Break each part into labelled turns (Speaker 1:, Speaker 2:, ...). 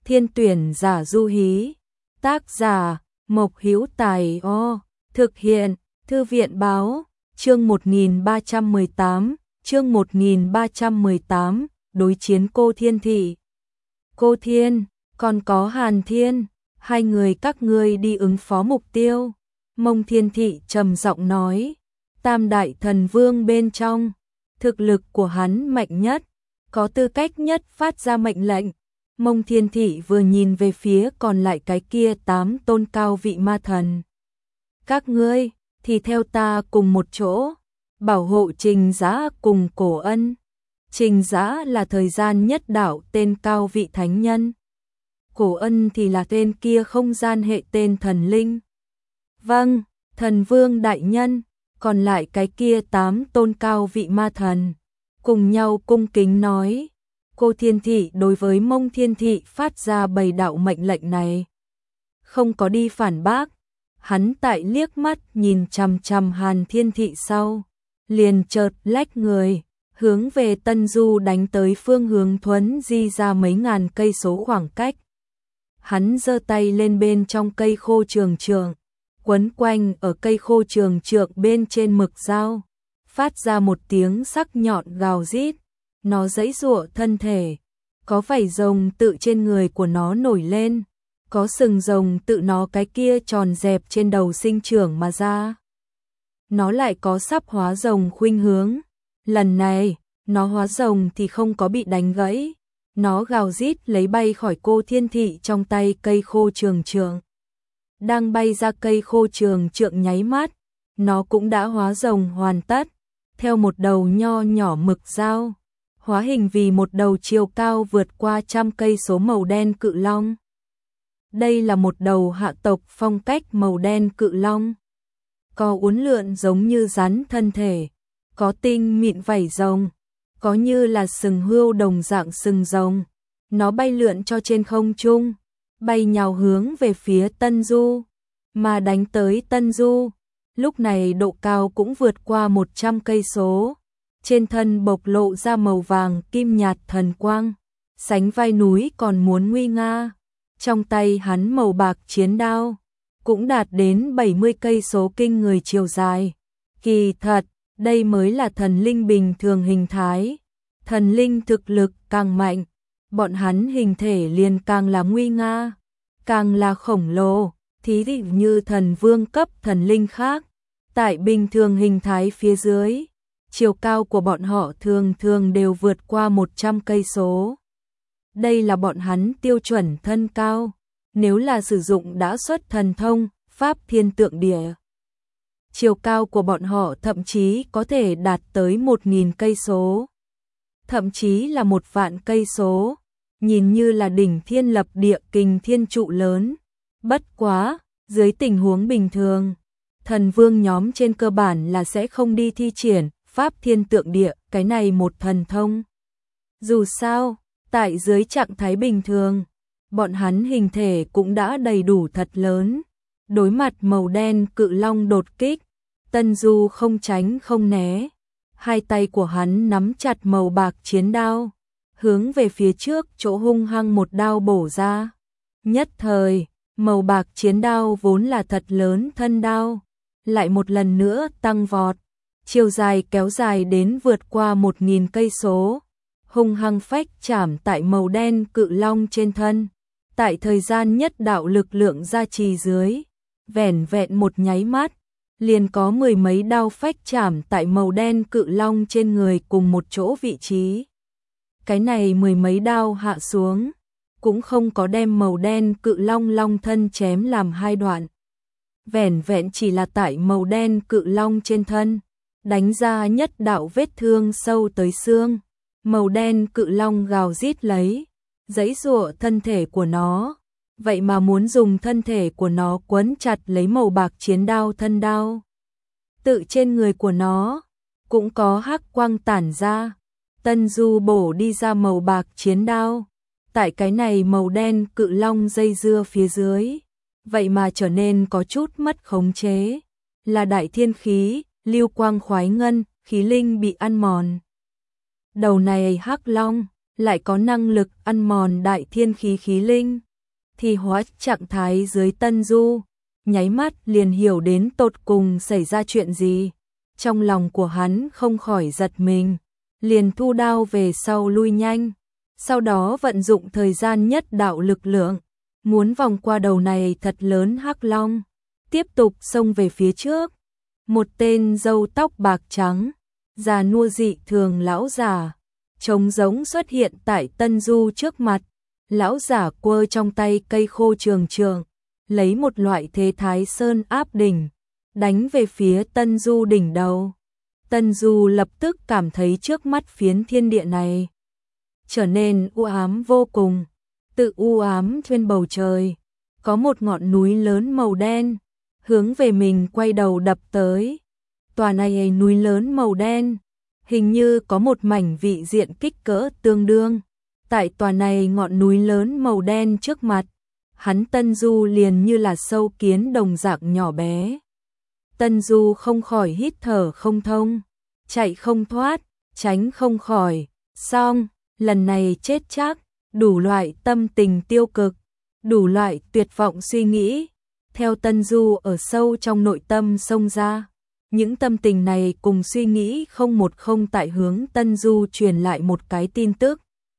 Speaker 1: Thiên tuyển giả du hí. Tác giả Mộc Hữu Tài. Thực hiện Thư viện báo. Chương 1318, đối chiến Cô Thiên Thị. Cô Thiên, còn có Hàn Thiên, hai người các ngươi đi ứng phó mục tiêu. Mông Thiên Thị trầm giọng nói, Tam Đại Thần Vương bên trong, thực lực của hắn mạnh nhất, có tư cách nhất phát ra mệnh lệnh. Mông Thiên Thị vừa nhìn về phía còn lại cái kia 8 tôn cao vị ma thần. Các ngươi thì theo ta cùng một chỗ, bảo hộ Trình Giã cùng Cổ Ân. Trình Giã là thời gian nhất đạo tên cao vị thánh nhân. Cổ Ân thì là tên kia không gian hệ tên thần linh. Vâng, thần vương đại nhân, còn lại cái kia 8 tôn cao vị ma thần. Cùng nhau cung kính nói, Cô Thiên Thị đối với Mông Thiên Thị phát ra 7 đạo mệnh lệnh này. Không có đi phản bác, hắn tại liếc mắt nhìn chằm chằm Hàn Thiên Thị sau, liền chợt lách người, hướng về Tân Du đánh tới phương hướng thuấn di ra mấy ngàn cây số khoảng cách. Hắn giơ tay lên bên trong cây khô trường trượng, quấn quanh ở cây khô trường trượng bên trên mực dao, phát ra một tiếng sắc nhọn gào rít. Nó giãy giụa thân thể, có vảy rồng tự trên người của nó nổi lên, có sừng rồng tự nó cái kia tròn dẹp trên đầu sinh trưởng mà ra. Nó lại có sắp hóa rồng khuynh hướng. Lần này, nó hóa rồng thì không có bị đánh gãy. Nó gào rít lấy bay khỏi Cô Thiên Thị trong tay cây khô trường trượng. Đang bay ra cây khô trường trượng nháy mắt, nó cũng đã hóa rồng hoàn tất, theo một đầu nho nhỏ mực dao, hóa hình vì một đầu chiều cao vượt qua 100 cây số màu đen cự long. Đây là một đầu hạ tộc phong cách màu đen cự long. Có uốn lượn giống như rắn thân thể, có tinh mịn vảy rồng, có như là sừng hươu đồng dạng sừng rồng. Nó bay lượn cho trên không trung, bay nhào hướng về phía Tân Du, mà đánh tới Tân Du. Lúc này độ cao cũng vượt qua 100 cây số. Trên thân bộc lộ ra màu vàng kim nhạt thần quang, sánh vai núi còn muốn nguy nga. Trong tay hắn màu bạc chiến đao, cũng đạt đến 70 cây số kinh người chiều dài. Kỳ thật, đây mới là thần linh bình thường hình thái. Thần linh thực lực càng mạnh, bọn hắn hình thể liền càng là nguy nga, càng là khổng lồ. Thí dụ như thần vương cấp thần linh khác, tại bình thường hình thái phía dưới, chiều cao của bọn họ thường thường đều vượt qua 100 cây số. Đây là bọn hắn tiêu chuẩn thân cao, nếu là sử dụng đã xuất thần thông, pháp thiên tượng địa. Chiều cao của bọn họ thậm chí có thể đạt tới 1000 cây số, thậm chí là 1 vạn cây số, nhìn như là đỉnh thiên lập địa kình thiên trụ lớn. Bất quá, dưới tình huống bình thường, thần vương nhóm trên cơ bản là sẽ không đi thi triển pháp thiên tượng địa, cái này một thần thông. Dù sao, tại dưới trạng thái bình thường, bọn hắn hình thể cũng đã đầy đủ thật lớn. Đối mặt màu đen cự long đột kích, Tân Du không tránh không né. Hai tay của hắn nắm chặt màu bạc chiến đao, hướng về phía trước chỗ hung hăng một đao bổ ra. Nhất thời, màu bạc chiến đao vốn là thật lớn thân đao, lại một lần nữa tăng vọt, chiều dài kéo dài đến vượt qua 1000 cây số, hung hăng phách chạm tại màu đen cự long trên thân. Tại thời gian nhất đạo lực lượng gia trì dưới, vẻn vẹn một nháy mắt, liền có 10 mấy đao phách chạm tại màu đen cự long trên người cùng một chỗ vị trí. Cái này 10 mấy đao hạ xuống, cũng không có đem màu đen cự long long thân chém làm hai đoạn. Vẻn vẹn chỉ là tại màu đen cự long trên thân, đánh ra nhất đạo vết thương sâu tới xương. Màu đen cự long gào rít lấy, giãy giụa thân thể của nó, vậy mà muốn dùng thân thể của nó quấn chặt lấy màu bạc chiến đao thân đao. Tự trên người của nó cũng có hắc quang tản ra. Tân Du bổ đi ra màu bạc chiến đao, tại cái này màu đen cự long dây dưa phía dưới, vậy mà trở nên có chút mất khống chế, là đại thiên khí, lưu quang khoái ngân, khí linh bị ăn mòn. Đầu này hắc long, lại có năng lực ăn mòn đại thiên khí khí linh, thì hóa trạng thái dưới Tân Du, nháy mắt liền hiểu đến tột cùng xảy ra chuyện gì. Trong lòng của hắn không khỏi giật mình, liền thu đao về sau lui nhanh, sau đó vận dụng thời gian nhất đạo lực lượng, muốn vòng qua đầu này thật lớn hắc long, tiếp tục xông về phía trước. Một tên râu tóc bạc trắng, già nua dị thường lão giả, trống rỗng xuất hiện tại Tân Du trước mặt. Lão giả quơ trong tay cây khô trường trường, lấy một loại thế thái sơn áp đỉnh, đánh về phía Tân Du đỉnh đầu. Tân Du lập tức cảm thấy trước mắt phiến thiên địa này trở nên u ám vô cùng. Tự u ám trên bầu trời, có một ngọn núi lớn màu đen, hướng về mình quay đầu đập tới. Tòa này núi lớn màu đen, hình như có một mảnh vị diện kích cỡ tương đương. Tại tòa này ngọn núi lớn màu đen trước mặt, hắn Tân Du liền như là sâu kiến đồng dạng nhỏ bé. Tân Du không khỏi hít thở không thông, chạy không thoát, tránh không khỏi, xong, lần này chết chắc. Đủ loại tâm tình tiêu cực, đủ loại tuyệt vọng suy nghĩ, theo Tân Du ở sâu trong nội tâm xông ra. Những tâm tình này cùng suy nghĩ không một không tại hướng Tân Du truyền lại một cái tin tức.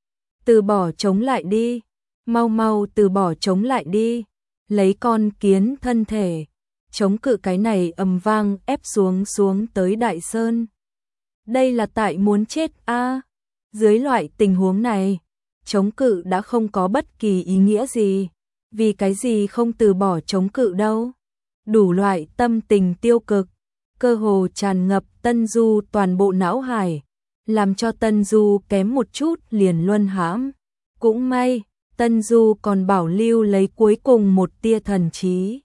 Speaker 1: Từ bỏ chống lại đi, mau mau từ bỏ chống lại đi, lấy con kiến thân thể, chống cự cái này ầm vang ép xuống tới Đại Sơn. Đây là tại muốn chết a. Dưới loại tình huống này, chống cự đã không có bất kỳ ý nghĩa gì, vì cái gì không từ bỏ chống cự đâu. Đủ loại tâm tình tiêu cực, cơ hồ tràn ngập Tân Du toàn bộ não hải, làm cho Tân Du kém một chút liền luân hãm. Cũng may, Tân Du còn bảo lưu lấy cuối cùng một tia thần trí.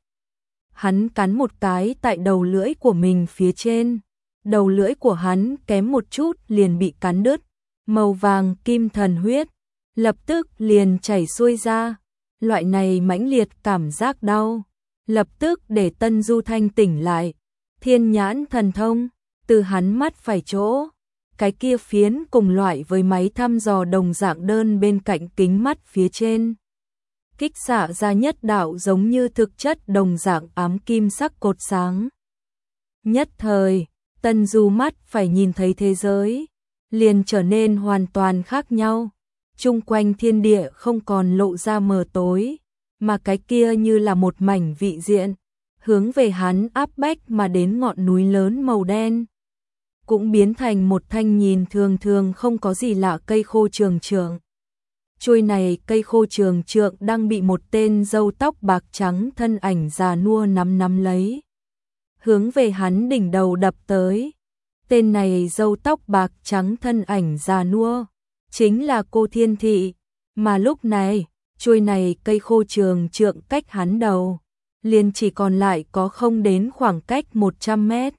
Speaker 1: Hắn cắn một cái tại đầu lưỡi của mình phía trên, đầu lưỡi của hắn kém một chút liền bị cắn đứt, màu vàng kim thần huyết lập tức liền chảy xuôi ra. Loại này mãnh liệt cảm giác đau, lập tức để Tân Du thanh tỉnh lại. Thiên nhãn thần thông, từ hắn mắt phải chỗ, cái kia phiến cùng loại với máy thăm dò đồng dạng đơn bên cạnh kính mắt phía trên. Kích xạ ra nhất đạo giống như thực chất đồng dạng ám kim sắc cột sáng. Nhất thời, Tân Du mắt phải nhìn thấy thế giới, liền trở nên hoàn toàn khác nhau. Chung quanh thiên địa không còn lộ ra mờ tối, mà cái kia như là một mảnh vị diện, hướng về hắn áp bách mà đến ngọn núi lớn màu đen. Cũng biến thành một thanh nhìn thường thường không có gì lạ cây khô trường trượng. Chuôi này cây khô trường trượng đang bị một tên râu tóc bạc trắng thân ảnh già nua nắm lấy, hướng về hắn đỉnh đầu đập tới. Tên này râu tóc bạc trắng thân ảnh già nua chính là Cô Thiên Thị, mà lúc này, chuôi này cây khô trường trượng cách hắn đầu, liền chỉ còn lại có không đến khoảng cách 100 mét.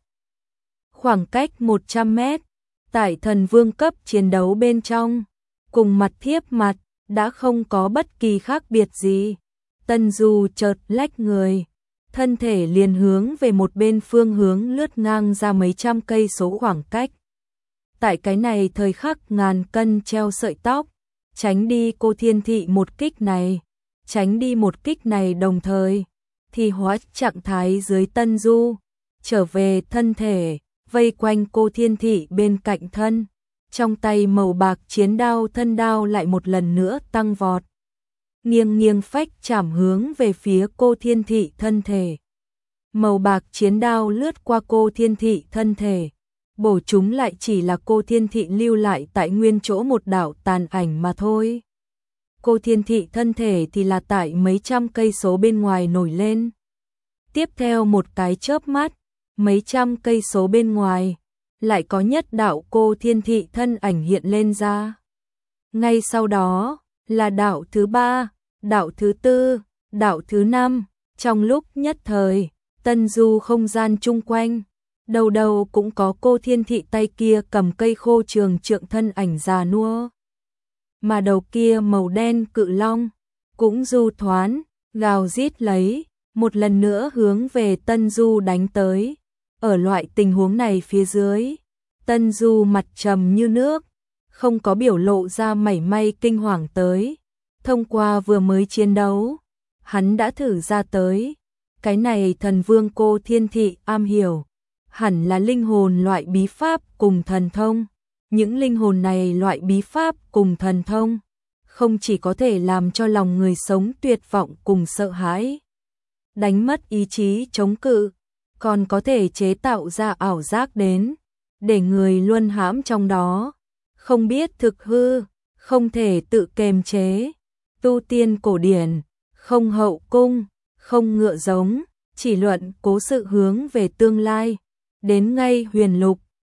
Speaker 1: Khoảng cách 100 mét, tại thần vương cấp chiến đấu bên trong, cùng mặt thiếp mặt, đã không có bất kỳ khác biệt gì. Tân Du chợt lách người, thân thể liền hướng về một bên phương hướng lướt ngang ra mấy trăm cây số khoảng cách. Tại cái này thời khắc ngàn cân treo sợi tóc, tránh đi Cô Thiên Thị một kích này, tránh đi một kích này đồng thời, thì hóa trạng thái dưới Tân Du, trở về thân thể, vây quanh Cô Thiên Thị bên cạnh thân, trong tay màu bạc chiến đao thân đao lại một lần nữa tăng vọt. Nghiêng nghiêng phách chảm hướng về phía Cô Thiên Thị thân thể. Màu bạc chiến đao lướt qua Cô Thiên Thị thân thể, bổ chúng lại chỉ là Cô Thiên Thị lưu lại tại nguyên chỗ một đạo tàn ảnh mà thôi. Cô Thiên Thị thân thể thì là tại mấy trăm cây số bên ngoài nổi lên. Tiếp theo một cái chớp mắt, mấy trăm cây số bên ngoài, lại có nhất đạo Cô Thiên Thị thân ảnh hiện lên ra. Ngay sau đó, là đạo thứ ba, đạo thứ tư, đạo thứ năm, trong lúc nhất thời, Tân Du không gian chung quanh, đầu đầu cũng có Cô Thiên Thị tay kia cầm cây khô trường trượng thân ảnh già nua. Mà đầu kia màu đen cự long, cũng du thoán, gào rít lấy, một lần nữa hướng về Tân Du đánh tới. Ở loại tình huống này phía dưới, Tân Du mặt trầm như nước, không có biểu lộ ra mảy may kinh hoàng tới. Thông qua vừa mới chiến đấu, hắn đã thử ra tới. Cái này thần vương cô thiên thị am hiểu, hẳn là linh hồn loại bí pháp cùng thần thông. Những linh hồn này loại bí pháp cùng thần thông, không chỉ có thể làm cho lòng người sống tuyệt vọng cùng sợ hãi, đánh mất ý chí chống cự, còn có thể chế tạo ra ảo giác đến, để người luân hãm trong đó, không biết thực hư, không thể tự kiềm chế. Tu tiên cổ điển, không hậu cung, không ngựa giống, chỉ luận cố sự hướng về tương lai. Đến ngay huyền lục,